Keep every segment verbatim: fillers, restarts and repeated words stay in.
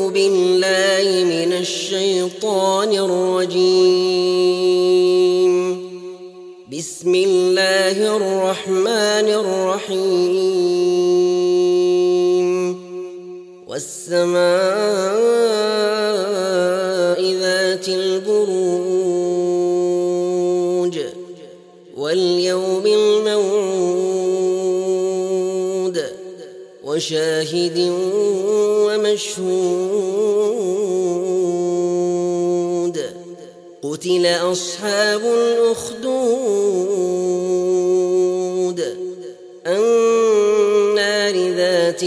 بالله من الشيطان الرجيم. بسم الله الرحمن الرحيم. والسماء ذات البروج واليوم الموعود وشاهد ومشهود. قتل أصحاب الأخدود النار ذات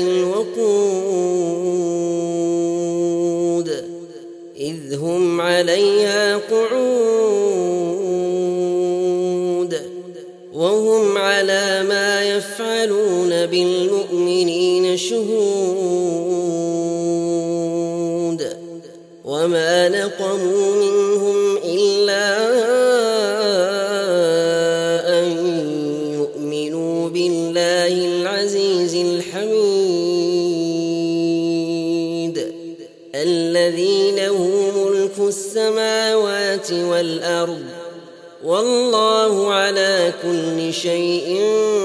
الوقود إذ هم عليها قعود وهم على ما يفعلون بالمؤمنين شهود. وما نقموا منهم إلا أن يؤمنوا بالله العزيز الحميد الذي له ملك السماوات والأرض والله على كل شيء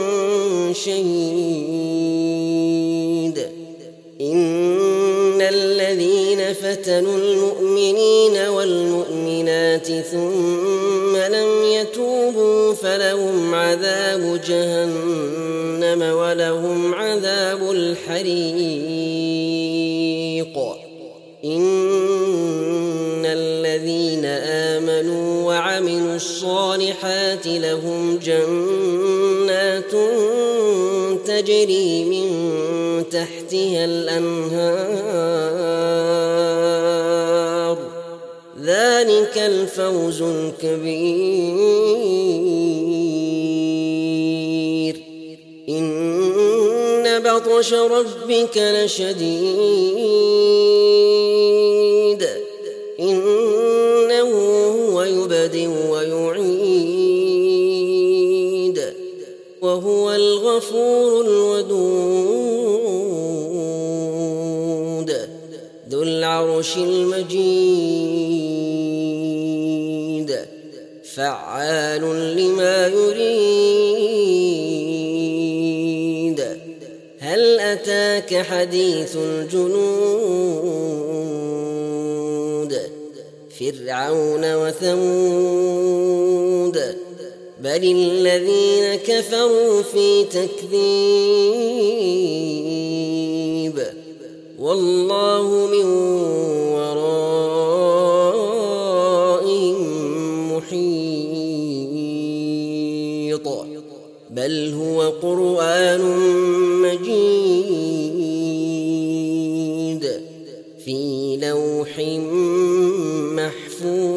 شهيد. إن الذين فتنوا المؤمنين والمؤمنات ثم لم يتوبوا فلهم عذاب جهنم ولهم عذاب الحريق. إن الذين آمنوا وعملوا الصالحات لهم جنات تجري من تحتها الأنهار ذلك الفوز الكبير. إن بطش ربك لشديد إنه هو يبدئ ويعيد وهو الغفور الودود ذو العرش المجيد فعال لما يريد. هل أتاك حديث الجنود فرعون وثمود بل الذين كفروا في تكذيب والله من ورائهم محيط. بل هو قرآن مجيد في لوح محفوظ.